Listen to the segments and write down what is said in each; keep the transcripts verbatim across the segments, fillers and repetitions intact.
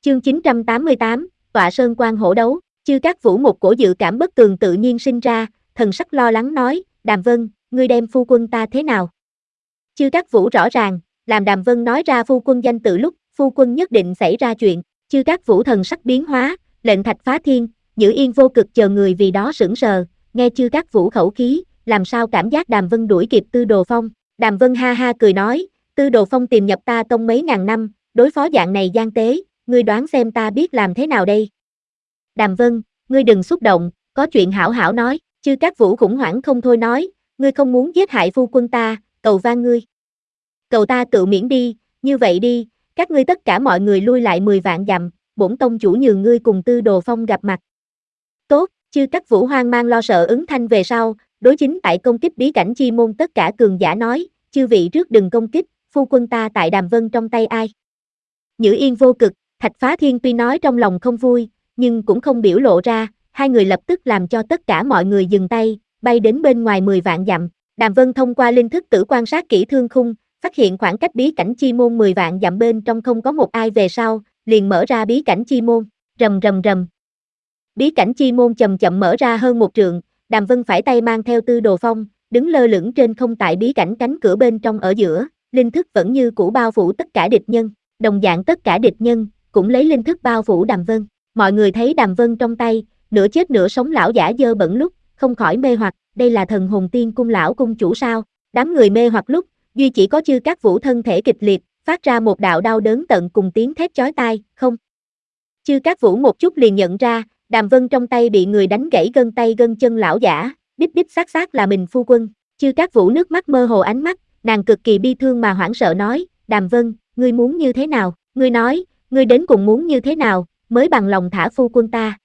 Chương chín trăm tám mươi tám, Tọa Sơn Quan hổ đấu. Chư Cát Vũ một cổ dự cảm bất tường tự nhiên sinh ra, thần sắc lo lắng nói, Đàm Vân, ngươi đem phu quân ta thế nào? Chư Cát Vũ rõ ràng, làm Đàm Vân nói ra phu quân danh tự lúc, phu quân nhất định xảy ra chuyện. Chư Cát Vũ thần sắc biến hóa, lệnh Thạch Phá Thiên, Nhữ Yên vô cực chờ người vì đó sững sờ, nghe Chư Cát Vũ khẩu khí, làm sao cảm giác Đàm Vân đuổi kịp Tư Đồ Phong. Đàm Vân ha ha cười nói, Tư Đồ Phong tìm nhập ta tông mấy ngàn năm, đối phó dạng này gian tế, ngươi đoán xem ta biết làm thế nào đây? Đàm Vân, ngươi đừng xúc động, có chuyện hảo hảo nói. Chư Cát Vũ khủng hoảng không thôi nói, ngươi không muốn giết hại phu quân ta, cầu van ngươi. Cầu ta tự miễn đi, như vậy đi, các ngươi tất cả mọi người lui lại mười vạn dặm, bổn tông chủ nhường ngươi cùng Tư Đồ Phong gặp mặt. Tốt, Chư Cát Vũ hoang mang lo sợ ứng thanh về sau, đối chính tại công kích bí cảnh chi môn tất cả cường giả nói, chư vị trước đừng công kích, phu quân ta tại Đàm Vân trong tay ai. Nhữ Yên vô cực, Thạch Phá Thiên tuy nói trong lòng không vui, nhưng cũng không biểu lộ ra, hai người lập tức làm cho tất cả mọi người dừng tay, bay đến bên ngoài mười vạn dặm. Đàm Vân thông qua linh thức tử quan sát kỹ thương khung, phát hiện khoảng cách bí cảnh chi môn mười vạn dặm bên trong không có một ai về sau, liền mở ra bí cảnh chi môn, rầm rầm rầm. Bí cảnh chi môn chậm chậm mở ra hơn một trượng, Đàm Vân phải tay mang theo Tư Đồ Phong, đứng lơ lửng trên không tại bí cảnh cánh cửa bên trong ở giữa, linh thức vẫn như cũ bao phủ tất cả địch nhân, đồng dạng tất cả địch nhân cũng lấy linh thức bao phủ Đàm Vân. Mọi người thấy Đàm Vân trong tay, nửa chết nửa sống lão giả dơ bẩn lúc, không khỏi mê hoặc, đây là thần hồn tiên cung lão cung chủ sao? Đám người mê hoặc lúc, duy chỉ có Chư Cát Vũ thân thể kịch liệt, phát ra một đạo đau đớn tận cùng tiếng thét chói tai, không. Chư Cát Vũ một chút liền nhận ra, Đàm Vân trong tay bị người đánh gãy gân tay gân chân lão giả, đích đích xác xác là mình phu quân. Chư Cát Vũ nước mắt mơ hồ ánh mắt, nàng cực kỳ bi thương mà hoảng sợ nói, Đàm Vân, ngươi muốn như thế nào? Ngươi nói, ngươi đến cùng muốn như thế nào, mới bằng lòng thả phu quân ta?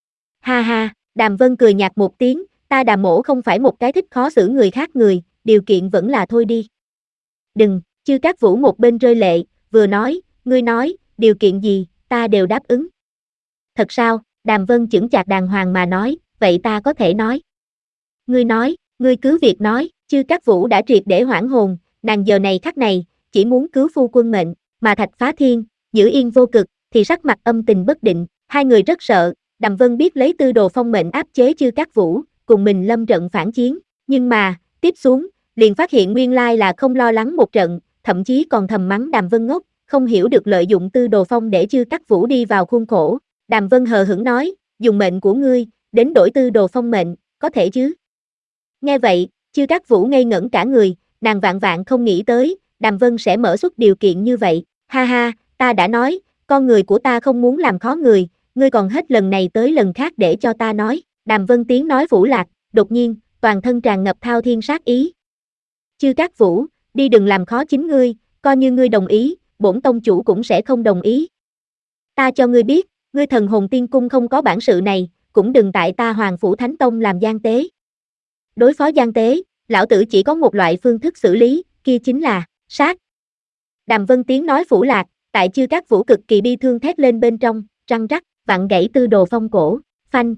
Ha ha, Đàm Vân cười nhạt một tiếng, ta Đàm mỗ không phải một cái thích khó xử người khác người, điều kiện vẫn là thôi đi. Đừng, Chư Cát Vũ một bên rơi lệ, vừa nói, ngươi nói, điều kiện gì, ta đều đáp ứng. Thật sao? Đàm Vân chững chạc đàng hoàng mà nói, vậy ta có thể nói. Ngươi nói, ngươi cứ việc nói. Chư Cát Vũ đã triệt để hoảng hồn, nàng giờ này khắc này, chỉ muốn cứu phu quân mệnh, mà Thạch Phá Thiên, Nhữ Yên vô cực, thì sắc mặt âm tình bất định, hai người rất sợ, Đàm Vân biết lấy Tư Đồ Phong mệnh áp chế Chư Cát Vũ, cùng mình lâm trận phản chiến, nhưng mà, tiếp xuống, liền phát hiện nguyên lai là không lo lắng một trận, thậm chí còn thầm mắng Đàm Vân ngốc, không hiểu được lợi dụng Tư Đồ Phong để Chư Cát Vũ đi vào khuôn khổ. Đàm Vân hờ hững nói, dùng mệnh của ngươi, đến đổi Tư Đồ Phong mệnh, có thể chứ? Nghe vậy, Chư Cát Vũ ngây ngẩn cả người, nàng vạn vạn không nghĩ tới, Đàm Vân sẽ mở xuất điều kiện như vậy, ha ha, ta đã nói, con người của ta không muốn làm khó người, ngươi còn hết lần này tới lần khác để cho ta nói. Đàm Vân tiếng nói phủ lạc, đột nhiên, toàn thân tràn ngập thao thiên sát ý. Chư Cát Vũ, đi đừng làm khó chính ngươi, coi như ngươi đồng ý, bổn tông chủ cũng sẽ không đồng ý. Ta cho ngươi biết, ngươi thần hồn tiên cung không có bản sự này, cũng đừng tại ta Hoàng Phủ Thánh Tông làm gian tế. Đối phó gian tế, lão tử chỉ có một loại phương thức xử lý, kia chính là sát. Đàm Vân tiếng nói phủ lạc, tại Chư Cát Vũ cực kỳ bi thương thét lên bên trong, răng rắc, vặn gãy Tư Đồ Phong cổ, phanh.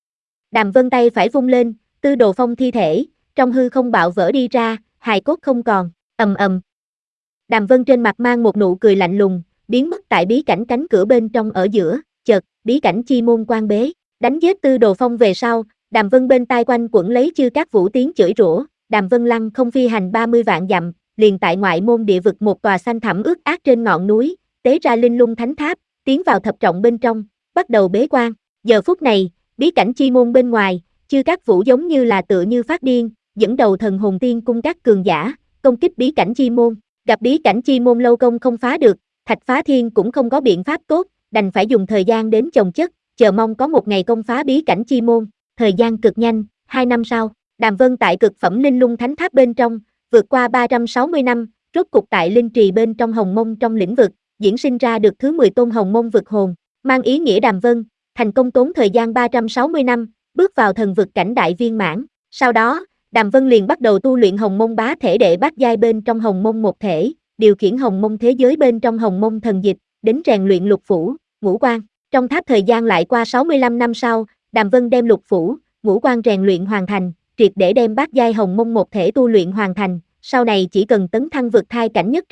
Đàm Vân tay phải vung lên, Tư Đồ Phong thi thể, trong hư không bạo vỡ đi ra, hài cốt không còn, ầm ầm. Đàm Vân trên mặt mang một nụ cười lạnh lùng, biến mất tại bí cảnh cánh cửa bên trong ở giữa, chợt, bí cảnh chi môn quan bế, đánh giết Tư Đồ Phong về sau, Đàm Vân bên tai quanh quẩn lấy Chư Cát Vũ tiếng chửi rủa, Đàm Vân lăng không phi hành ba mươi vạn dặm, liền tại ngoại môn địa vực một tòa xanh thẳm ướt át trên ngọn núi, tế ra linh lung thánh tháp, tiến vào thập trọng bên trong, bắt đầu bế quan. Giờ phút này, bí cảnh chi môn bên ngoài, Chư Cát Vũ giống như là tựa như phát điên, dẫn đầu thần hồn tiên cung các cường giả, công kích bí cảnh chi môn. Gặp bí cảnh chi môn lâu công không phá được, Thạch Phá Thiên cũng không có biện pháp tốt, đành phải dùng thời gian đến chồng chất, chờ mong có một ngày công phá bí cảnh chi môn. Thời gian cực nhanh, hai năm sau, Đàm Vân tại cực phẩm linh lung thánh tháp bên trong, vượt qua ba trăm sáu mươi năm, rốt cục tại linh trì bên trong hồng mông trong lĩnh vực, diễn sinh ra được thứ mười tôn hồng mông vực hồn, mang ý nghĩa Đàm Vân, thành công tốn thời gian ba trăm sáu mươi năm, bước vào thần vực cảnh đại viên mãn. Sau đó, Đàm Vân liền bắt đầu tu luyện hồng mông bá thể đệ bát giai bên trong hồng mông một thể, điều khiển hồng mông thế giới bên trong hồng mông thần dịch, đến rèn luyện lục phủ, ngũ quan. Trong tháp thời gian lại qua sáu mươi lăm năm sau, Đàm Vân đem lục phủ, ngũ quan rèn luyện hoàn thành, triệt để đem bát giai hồng mông một thể tu luyện hoàn thành, sau này chỉ cần tấn thăng vực thai cảnh nhất trọng,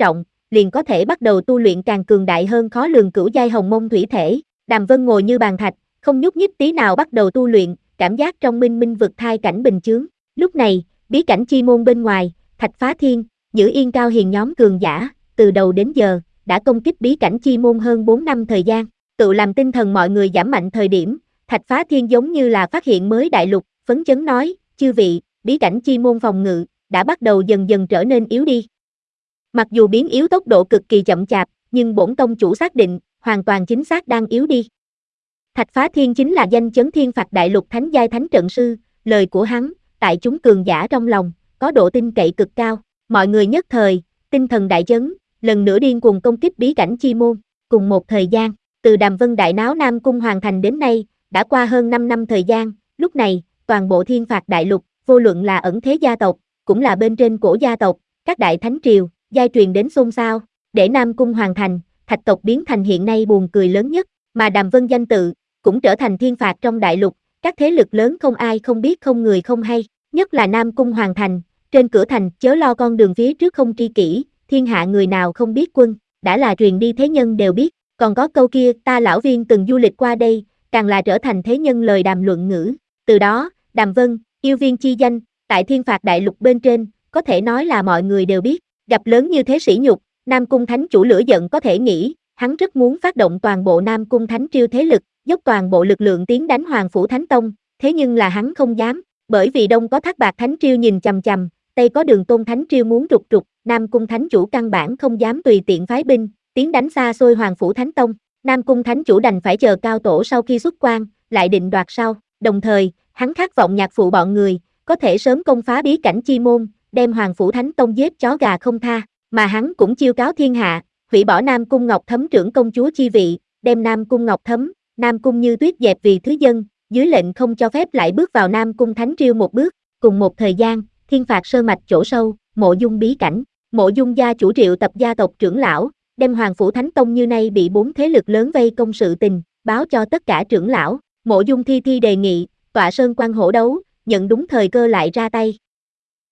liền có thể bắt đầu tu luyện càng cường đại hơn khó lường cửu giai hồng mông thủy thể. Đàm Vân ngồi như bàn thạch, không nhúc nhích tí nào bắt đầu tu luyện, cảm giác trong minh minh vực thai cảnh bình chướng. Lúc này, bí cảnh chi môn bên ngoài, Thạch Phá Thiên, Nhữ Yên Cao Hiền nhóm cường giả, từ đầu đến giờ, đã công kích bí cảnh chi môn hơn bốn năm thời gian. Tự làm tinh thần mọi người giảm mạnh thời điểm, Thạch Phá Thiên giống như là phát hiện mới đại lục, phấn chấn nói, chư vị, bí cảnh chi môn phòng ngự, đã bắt đầu dần dần trở nên yếu đi. Mặc dù biến yếu tốc độ cực kỳ chậm chạp, nhưng bổn tông chủ xác định, hoàn toàn chính xác đang yếu đi. Thạch Phá Thiên chính là danh chấn thiên phạt đại lục thánh giai thánh trận sư, lời của hắn, tại chúng cường giả trong lòng, có độ tin cậy cực cao. Mọi người nhất thời, tinh thần đại chấn, lần nữa điên cuồng công kích bí cảnh chi môn. Cùng một thời gian, từ Đàm Vân đại náo Nam Cung hoàn thành đến nay, đã qua hơn năm năm thời gian, lúc này, toàn bộ thiên phạt đại lục, vô luận là ẩn thế gia tộc, cũng là bên trên cổ gia tộc, các đại thánh triều, giai truyền đến xôn xao, để Nam Cung hoàn thành, thạch tộc biến thành hiện nay buồn cười lớn nhất, mà Đàm Vân danh tự, cũng trở thành thiên phạt trong đại lục, các thế lực lớn không ai không biết không người không hay, nhất là Nam Cung hoàn thành, trên cửa thành chớ lo con đường phía trước không tri kỷ, thiên hạ người nào không biết quân, đã là truyền đi thế nhân đều biết, còn có câu kia ta lão viên từng du lịch qua đây, càng là trở thành thế nhân lời đàm luận ngữ, từ đó, Đàm Vân, yêu viên chi danh, tại thiên phạt đại lục bên trên, có thể nói là mọi người đều biết, gặp lớn như thế sỉ nhục, Nam Cung Thánh chủ lửa giận có thể nghĩ, hắn rất muốn phát động toàn bộ Nam Cung Thánh triều thế lực, dốc toàn bộ lực lượng tiến đánh Hoàng Phủ Thánh Tông, thế nhưng là hắn không dám, bởi vì đông có Thác Bạt Thánh triều nhìn chằm chằm, tây có Đường Tôn Thánh triều muốn rục rục, Nam Cung Thánh chủ căn bản không dám tùy tiện phái binh, tiến đánh xa xôi Hoàng Phủ Thánh Tông, Nam Cung Thánh chủ đành phải chờ cao tổ sau khi xuất quan, lại định đoạt sau, đồng thời, hắn khát vọng nhạc phụ bọn người, có thể sớm công phá bí cảnh chi môn, đem Hoàng Phủ Thánh Tông giết chó gà không tha, mà hắn cũng chiêu cáo thiên hạ, hủy bỏ Nam Cung Ngọc Thấm trưởng công chúa chi vị, đem Nam Cung Ngọc Thấm, Nam Cung Như Tuyết dẹp vì thứ dân, dưới lệnh không cho phép lại bước vào Nam Cung Thánh triều một bước, cùng một thời gian, thiên phạt sơ mạch chỗ sâu, Mộ Dung bí cảnh, Mộ Dung gia chủ triệu tập gia tộc trưởng lão, đem Hoàng Phủ Thánh Tông như nay bị bốn thế lực lớn vây công sự tình, báo cho tất cả trưởng lão, Mộ Dung Thi Thi đề nghị, tọa sơn quan hổ đấu, nhận đúng thời cơ lại ra tay,